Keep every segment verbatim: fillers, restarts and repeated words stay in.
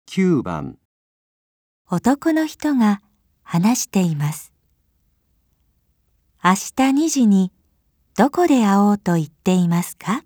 きゅうばん。 男の人が話しています。明日にじにどこで会おうと言っていますか？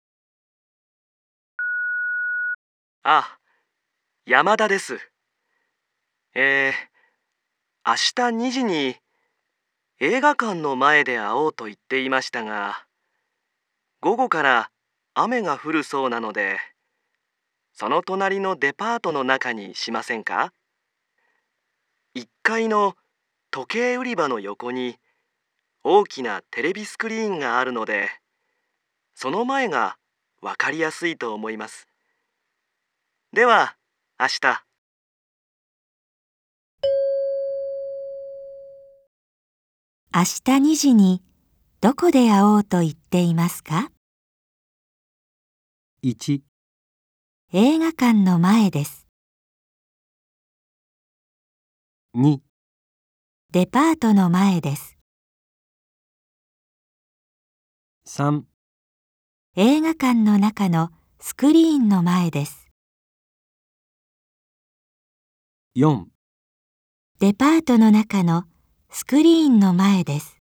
あ、山田です。えー、明日にじに映画館の前で会おうと言っていましたが、午後から雨が降るそうなので、その隣のデパートの中にしませんか？いっかいの時計売り場の横に大きなテレビスクリーンがあるので、その前がわかりやすいと思います。では、明日。 明日にじにどこで会おうと言っていますか？ いち、 映画館の前です。 に、 デパートの前です。 さん、 映画館の中のスクリーンの前です。 よん、 デパートの中のスクリーンの前です。